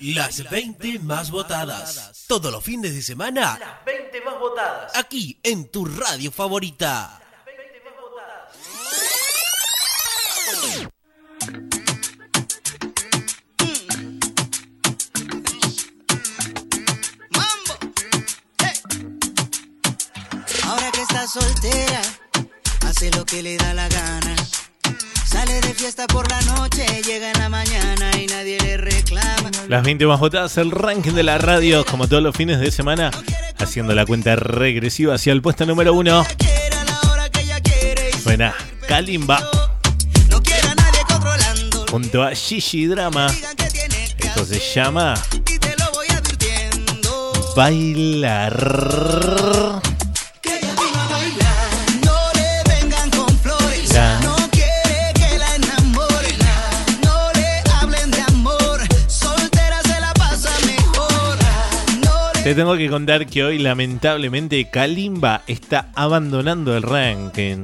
Las 20 más votadas. Todos los fines de semana, las 20 más votadas. Aquí en tu radio favorita. Las 20 más votadas. Mambo. Ahora que está soltera, hace lo que le da la gana. Sale de fiesta por la noche, llega en la mañana y nadie le reclama. Las 20 más votadas, el ranking de la radio, como todos los fines de semana, haciendo la cuenta regresiva hacia el puesto número 1. Suena Kalimba junto a Gigi Drama. Esto se llama Bailar. Te tengo que contar que hoy, lamentablemente, Kalimba está abandonando el ranking.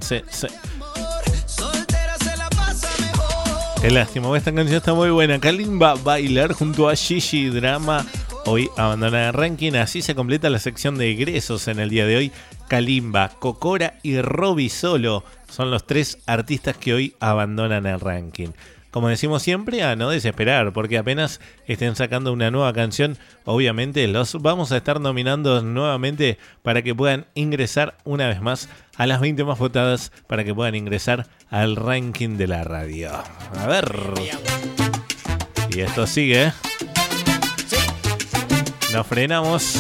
Qué lástima, esta canción está muy buena. Kalimba, Bailar junto a Gigi Drama. Hoy abandona el ranking. Así se completa la sección de egresos en el día de hoy. Kalimba, Cocora y Robbie Solo son los 3 artistas que hoy abandonan el ranking. Como decimos siempre, a no desesperar, porque apenas estén sacando una nueva canción, obviamente los vamos a estar nominando nuevamente para que puedan ingresar una vez más a las 20 más votadas, para que puedan ingresar al ranking de la radio. A ver. Y esto sigue, ¿eh? Nos frenamos.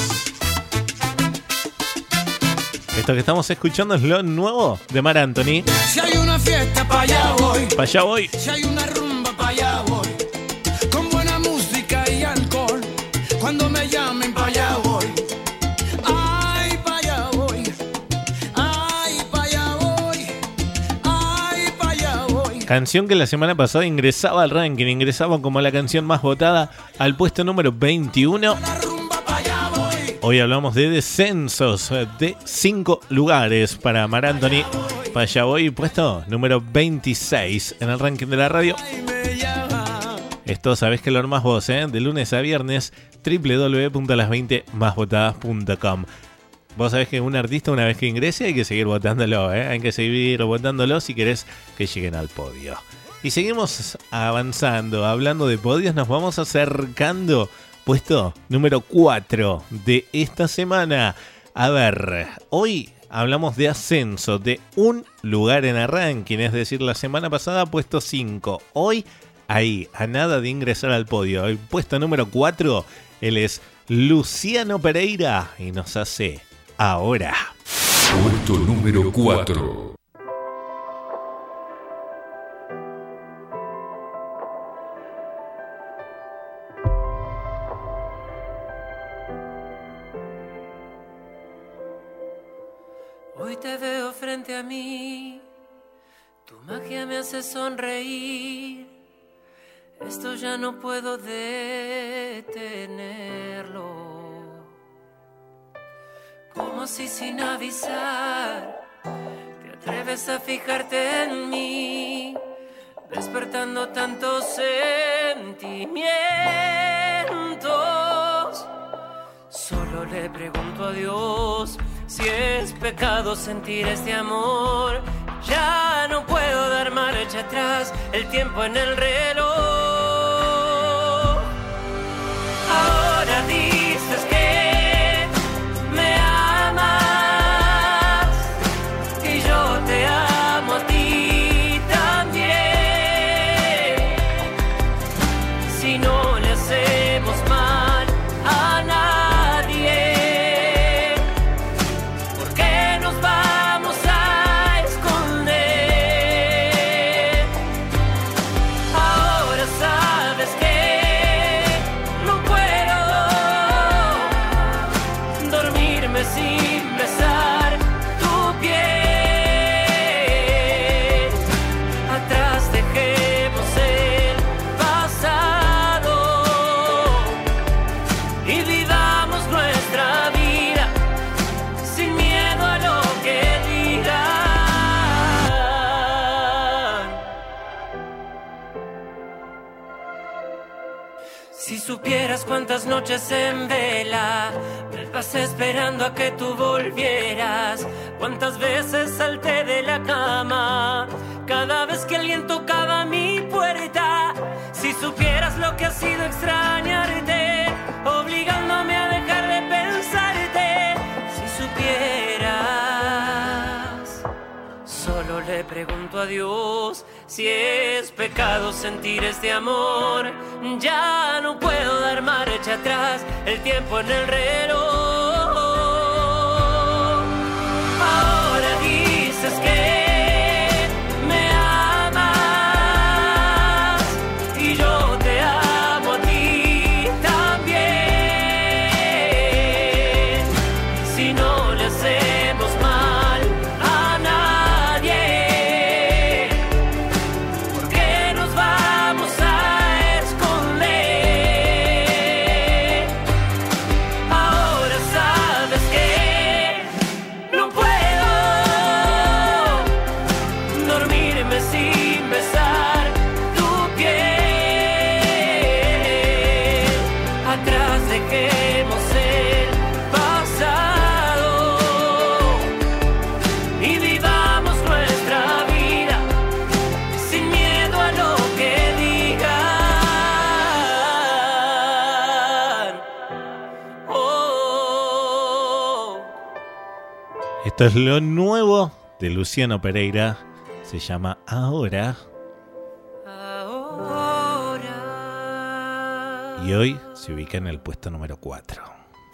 Esto que estamos escuchando es lo nuevo de Mar Anthony. Si hay una fiesta, pa' allá voy. Pa' allá voy. Si hay una rumba, pa' allá voy. Con buena música y alcohol. Cuando me llamen, pa' allá voy. Ay, pa' allá voy. Ay, pa' allá voy. Ay, pa' allá voy. Canción que la semana pasada ingresaba al ranking, ingresaba como la canción más votada al puesto número 21. Hoy hablamos de descensos de 5 lugares para Mar Anthony. Para allá voy, puesto número 26 en el ranking de la radio. Esto sabés que lo armás vos, ¿eh? De lunes a viernes, www.las20másvotadas.com. Vos sabés que un artista, una vez que ingrese, hay que seguir votándolo, ¿eh? Hay que seguir votándolo si querés que lleguen al podio. Y seguimos avanzando, hablando de podios, nos vamos acercando. Puesto número 4 de esta semana. A ver, hoy hablamos de ascenso de un lugar en el ranking, es decir, la semana pasada puesto 5. Hoy, ahí, a nada de ingresar al podio. El puesto número 4, él es Luciano Pereira y nos hace Ahora. Puesto número 4. Hoy te veo frente a mí, tu magia me hace sonreír, esto ya no puedo detenerlo. Como si sin avisar, te atreves a fijarte en mí, despertando tantos sentimientos. Solo le pregunto a Dios si es pecado sentir este amor. Ya no puedo dar marcha atrás, el tiempo en el reloj. Ahora dices que me amas y yo te amo a ti también. Si no le hacemos mal a nadie, ahora Si supieras cuántas noches en vela me pasé esperando a que tú volvieras, cuántas veces salté de la cama cada vez que alguien tocaba mi puerta. Si supieras lo que ha sido extrañarte, obligándome a dejar de pensarte. Si supieras, solo le pregunto a Dios si es pecado sentir este amor. Ya no puedo dar marcha atrás, el tiempo en el reloj. Ahora dices que me amas y yo te amo a ti también. Si no le hacemos mal a nadie, ¿por qué nos vamos a esconder? Ahora sabes que no puedo dormirme sin besar tu piel. Atrás dejemos el pasado y vivamos nuestra vida sin miedo a lo que digan. Oh. Esto es lo nuevo de Luciano Pereira. Se llama Ahora. Ahora. Y hoy se ubica en el puesto número 4.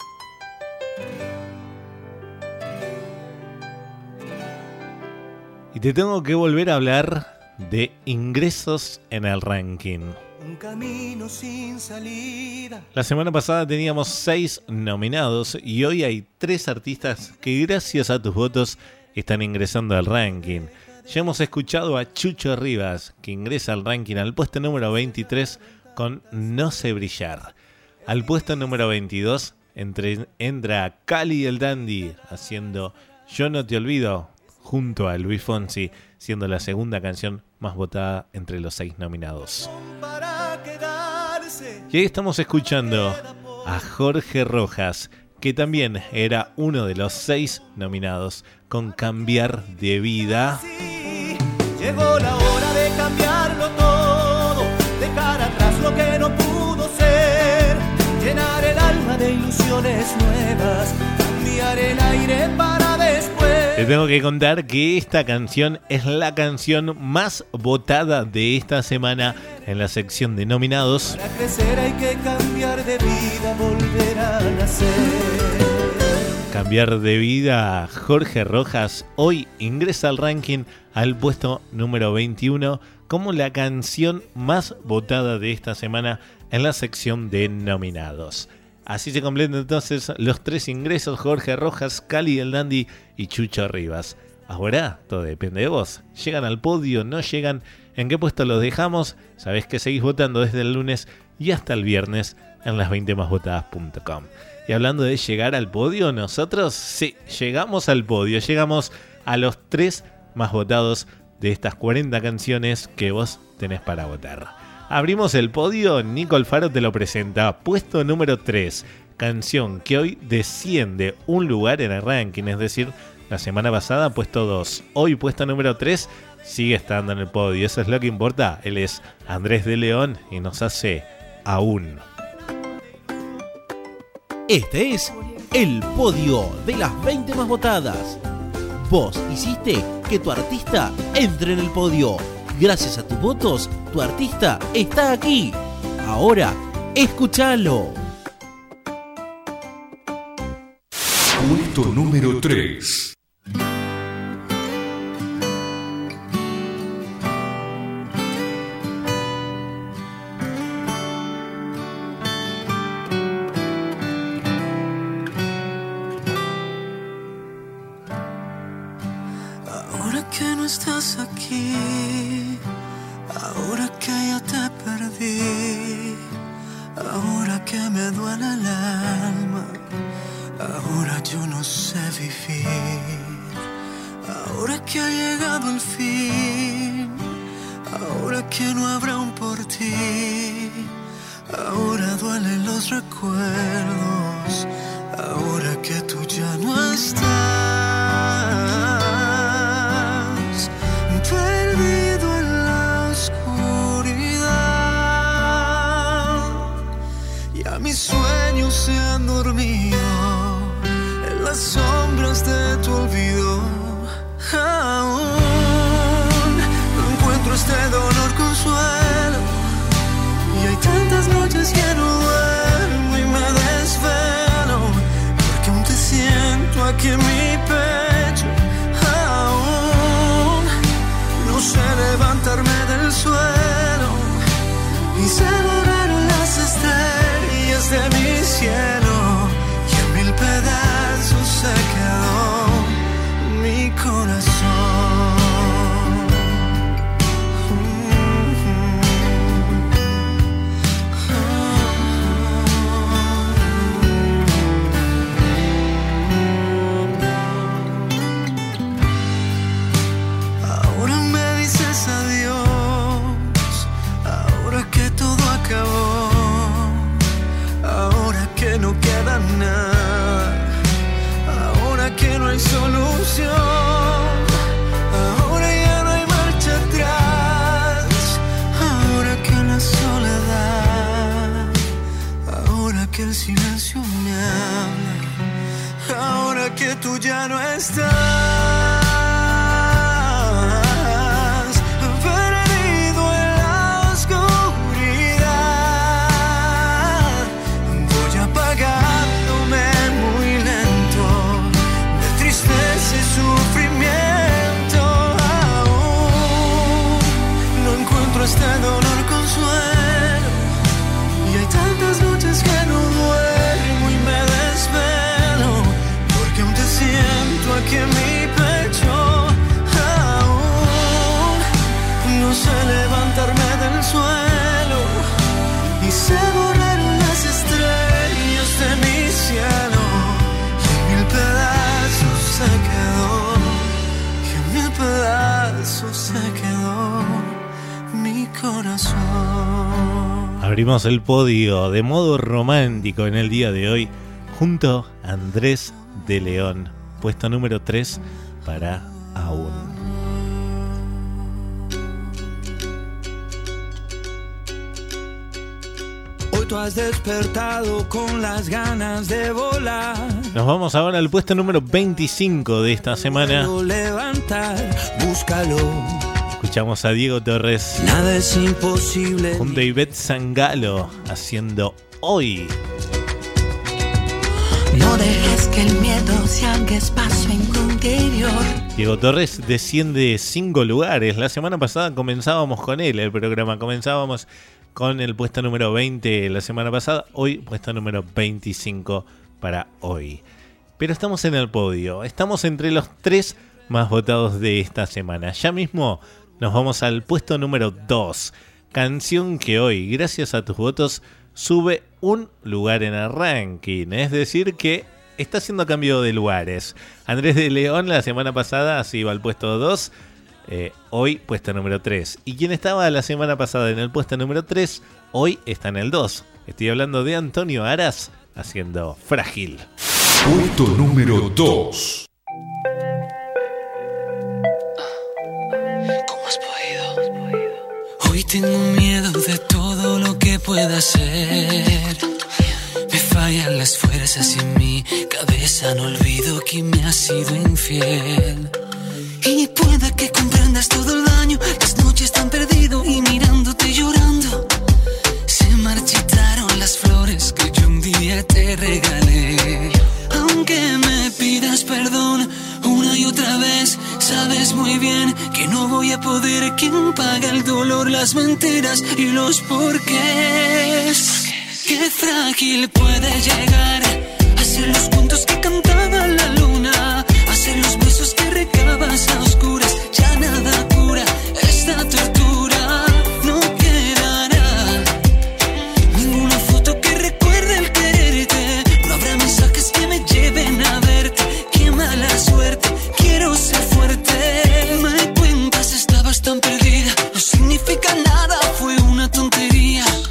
Y te tengo que volver a hablar de ingresos en el ranking. Un camino sin salida. La semana pasada teníamos 6 nominados y hoy hay 3 artistas que gracias a tus votos están ingresando al ranking. Ya hemos escuchado a Chucho Rivas, que ingresa al ranking al puesto número 23 con No sé brillar. Al puesto número 22 entra Cali el Dandy haciendo Yo no te olvido, junto a Luis Fonsi, siendo la segunda canción más votada entre los 6 nominados. Y ahí estamos escuchando a Jorge Rojas, que también era uno de los 6 nominados con Cambiar de Vida. Sí, llegó la hora de cambiarlo todo, dejar atrás lo que no pudo ser, llenar el alma de ilusiones nuevas, cambiar el aire para después. Te tengo que contar que esta canción es la canción más votada de esta semana en la sección de nominados. Para crecer hay que cambiar de vida, volver a nacer. Cambiar de Vida, Jorge Rojas, hoy ingresa al ranking al puesto número 21 como la canción más votada de esta semana en la sección de nominados. Así se completan entonces los 3 ingresos: Jorge Rojas, Cali el Dandy y Chucho Rivas. Ahora todo depende de vos. ¿Llegan al podio? ¿No llegan? ¿En qué puesto los dejamos? Sabés que seguís votando desde el lunes y hasta el viernes en las20másvotadas.com. Y hablando de llegar al podio, nosotros sí, llegamos al podio. Llegamos a los 3 más votados de estas 40 canciones que vos tenés para votar. Abrimos el podio, Nico Alfaro te lo presenta. Puesto número 3, canción que hoy desciende un lugar en el ranking, es decir, la semana pasada puesto 2, hoy puesto número 3, sigue estando en el podio. Eso es lo que importa. Él es Andrés de León y nos hace Aún. Este es el podio de las 20 más votadas. Vos hiciste que tu artista entre en el podio. Gracias a tus votos, tu artista está aquí. Ahora, escúchalo. Puesto número 3. Ahora que no estás aquí, ahora que ya te perdí, ahora que me duele el alma, ahora yo no sé vivir, ahora que ha llegado el fin, ahora que no habrá un por ti, ahora los recuerdos, ahora que tú ya no estás, perdido en la oscuridad. Ya mis sueños se han dormido en las sombras de tu olvido. Aún no encuentro este dolor consuelo, y hay tantas noches que no duermo y me desvelo, porque aún te siento aquí en mi pecho. Aún no sé levantarme del suelo, y se borraron las estrellas de mi cielo, y en mil pedazos se quedó mi corazón. Ahora me dices adiós, ahora que todo acabó, ahora que no queda nada, ahora que no hay solución, ahora ya no hay marcha atrás, ahora que la soledad, ahora que el silencio me habla, ahora que tú ya no estás, perdido en la oscuridad, voy apagándome muy lento, ese sufrimiento. Aún no encuentro este dolor consuelo, y hay tantas noches que no duermo y me desvelo, porque aún te siento aquí en mi pecho. Aún no sé levantarme del suelo, y se borraron las estrellas de mi cielo, y en mil pedazos se quedó, y en mil pedazos se quedó mi corazón. Abrimos el podio de modo romántico en el día de hoy junto a Andrés de León, puesto número 3 para Aún. Tú has despertado con las ganas de volar. Nos vamos ahora al puesto número 25 de esta semana. Levantar, búscalo. Escuchamos a Diego Torres. Nada es imposible. Junto a Ivette Sangalo haciendo Hoy. No dejes que el miedo se haga espacio en tu interior. Diego Torres desciende 5 lugares. La semana pasada comenzábamos con él el programa. Comenzábamos con el puesto número 20 la semana pasada. Hoy puesto número 25 para hoy. Pero estamos en el podio. Estamos entre los 3 más votados de esta semana. Ya mismo nos vamos al puesto número 2. Canción que hoy, gracias a tus votos, sube un lugar en el ranking. Es decir que está haciendo cambio de lugares. Andrés de León la semana pasada se iba al puesto 2. Hoy puesto número 3. Y quien estaba la semana pasada en el puesto número 3, hoy está en el 2. Estoy hablando de Antonio Aras haciendo Frágil. Puesto número 2. ¿Cómo has podido? Hoy tengo miedo de todo lo que pueda ser. Me fallan las fuerzas y en mi cabeza no olvido que me has sido infiel. Y pueda que comprendas todo el daño, las noches tan perdido y mirándote llorando. Se marchitaron las flores que yo un día te regalé. Aunque me pidas perdón una y otra vez, sabes muy bien que no voy a poder. ¿Quién paga el dolor, las mentiras y los porqués? Qué frágil puede llegar a ser los cuentos que cantaba la luna, a ser los besos que recabas a oscuras. Ya nada cura esta tortura, no quedará ninguna foto que recuerde el quererte. No habrá mensajes que me lleven a verte. Qué mala suerte, quiero ser fuerte. Me di cuenta, estabas tan perdida, no significa nada, fue una tontería.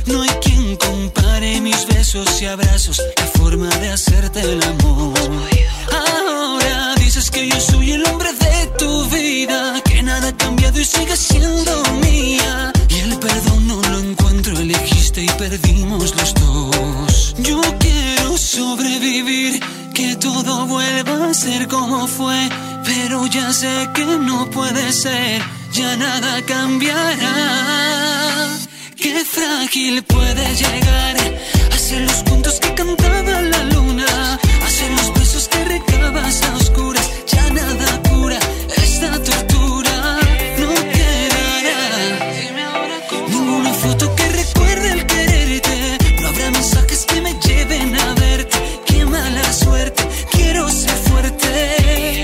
No hay quien compare mis besos y abrazos, la forma de hacerte el amor. Ahora dices que yo soy el hombre de tu vida, que nada ha cambiado y sigue siendo mía. Y el perdón no lo encuentro, elegiste y perdimos los dos. Yo quiero sobrevivir, que todo vuelva a ser como fue, pero ya sé que no puede ser, ya nada cambiará. Qué frágil puede llegar a ser los cuentos que cantaba la luna, a ser los besos que recabas a oscuras. Ya nada cura esta tortura, no quedará ninguna foto que recuerde el quererte. No habrá mensajes que me lleven a verte. Qué mala suerte, quiero ser fuerte.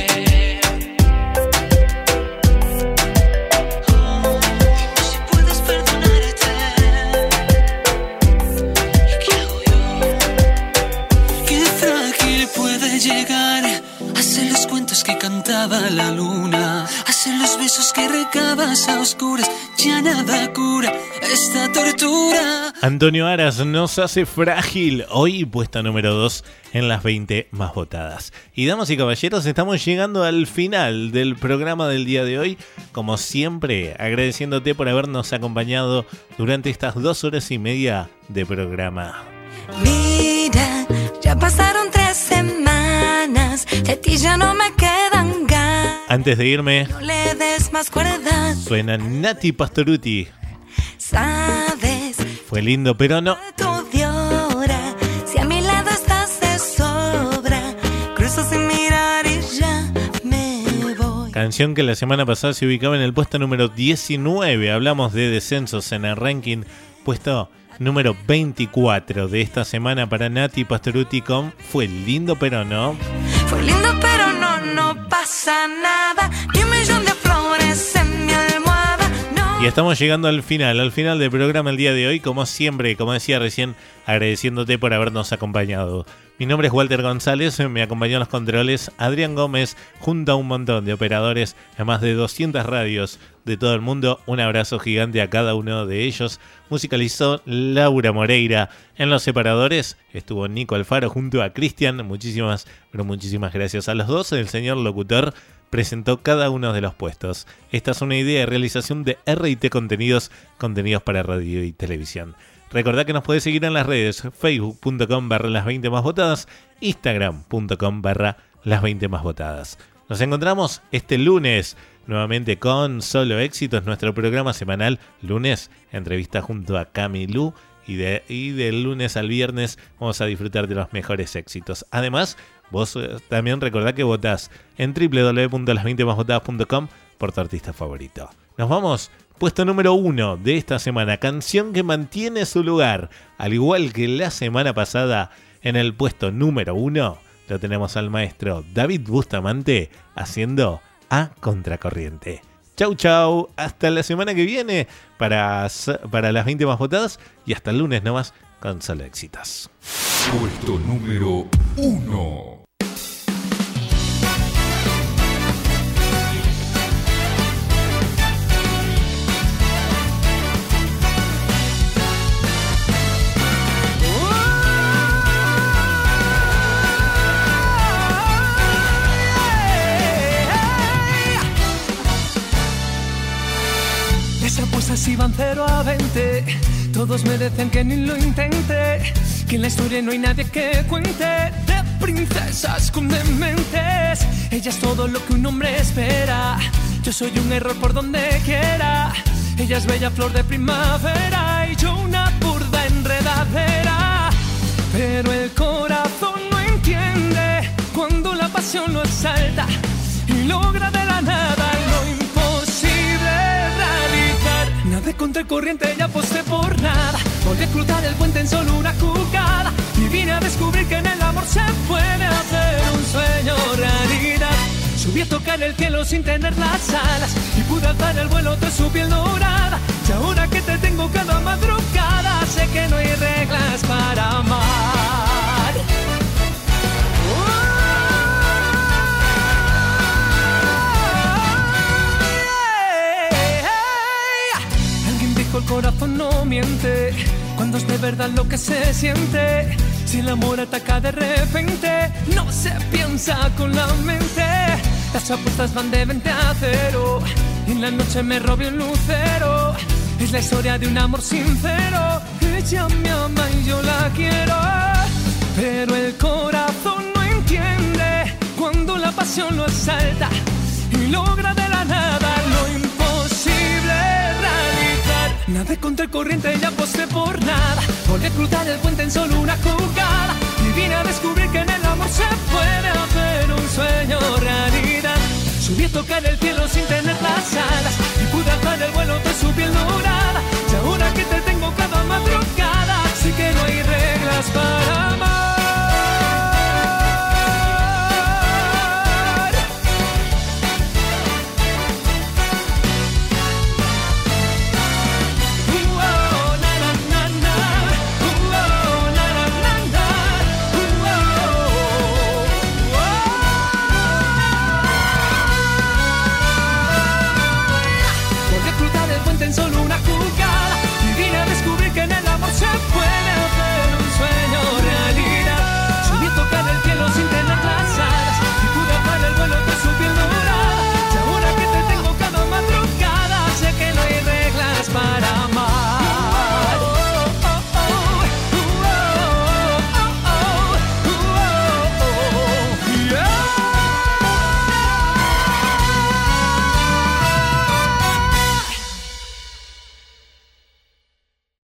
Llegar a hacer los cuentos que cantaba la luna, a hacer los besos que recabas a oscuras. Ya nada cura esta tortura. Antonio Aras nos hace frágil. Hoy puesta número 2 en las 20 más votadas. Y damas y caballeros, estamos llegando al final del programa del día de hoy. Como siempre, agradeciéndote por habernos acompañado durante estas 2 horas y media de programa. Mira, ya pasaron 3 semanas, de ti ya no me quedan ganas. Antes de irme, no le des más cuerda. Suena Nati Pastorutti. Sabes, fue lindo, pero no. Tu llora, si a mi lado estás de sobra, cruzo sin mirar y ya me voy. Canción que la semana pasada se ubicaba en el puesto número 19. Hablamos de descensos en el ranking. Puesto número 24 de esta semana para Nati Pastorutti con Fue lindo pero no. Fue lindo pero no, no pasa nada. Ni un millón de flores en mi almohada, no. Y estamos llegando al final del programa el día de hoy. Como siempre, como decía recién, agradeciéndote por habernos acompañado. Mi nombre es Walter González, me acompañó en los controles Adrián Gómez, junto a un montón de operadores en más de 200 radios de todo el mundo. Un abrazo gigante a cada uno de ellos. Musicalizó Laura Moreira. En los separadores estuvo Nico Alfaro junto a Cristian. Muchísimas, pero muchísimas gracias a los dos. El señor locutor presentó cada uno de los puestos. Esta es una idea de realización de R&T Contenidos, contenidos para radio y televisión. Recordá que nos podés seguir en las redes facebook.com/las 20 más votadas, instagram.com/las 20 más votadas. Nos encontramos este lunes nuevamente con Solo Éxitos, nuestro programa semanal. Lunes, entrevista junto a Camilú. Y del lunes al viernes vamos a disfrutar de los mejores éxitos. Además, vos también recordá que votás en www.las20másvotadas.com por tu artista favorito. Nos vamos. Puesto número 1 de esta semana, canción que mantiene su lugar, al igual que la semana pasada. En el puesto número 1 lo tenemos al maestro David Bustamante haciendo A Contracorriente. Chau chau, hasta la semana que viene para las 20 más votadas y hasta el lunes nomás con Solo Éxitos. Puesto número 1. Las apuestas iban 0-20. Todos me decían que ni lo intente, que en la historia no hay nadie que cuente de princesas con dementes. Ella es todo lo que un hombre espera. Yo soy un error por donde quiera. Ella es bella flor de primavera y yo una burda enredadera. Pero el corazón no entiende cuando la pasión lo asalta y logra de la nada lo imposible realizar. Nadé contra el corriente, ya aposté por nada. Volví a cruzar el puente en solo una jugada y vine a descubrir que en el amor se puede hacer un sueño realidad. Subí a tocar el cielo sin tener las alas y pude alzar el vuelo tras su piel dorada. Y ahora que te tengo cada madrugada, sé que no hay reglas para amar. Alguien dijo el corazón no miente. Cuando no es de verdad lo que se siente. Si el amor ataca de repente, no se piensa con la mente. Las apuestas van de 20-0. En la noche me robé un lucero. Es la historia de un amor sincero. Ella me ama y yo la quiero, pero el corazón no entiende cuando la pasión lo asalta y logra de la nada lo imposible realizar. Nadé contra el corriente y aposté por nada. Volví a cruzar el puente en solo una jugada y vine a descubrir que en el amor se puede hacer un sueño realidad. Subí a tocar el cielo sin tener las alas y pude alzar el vuelo de su piel dorada.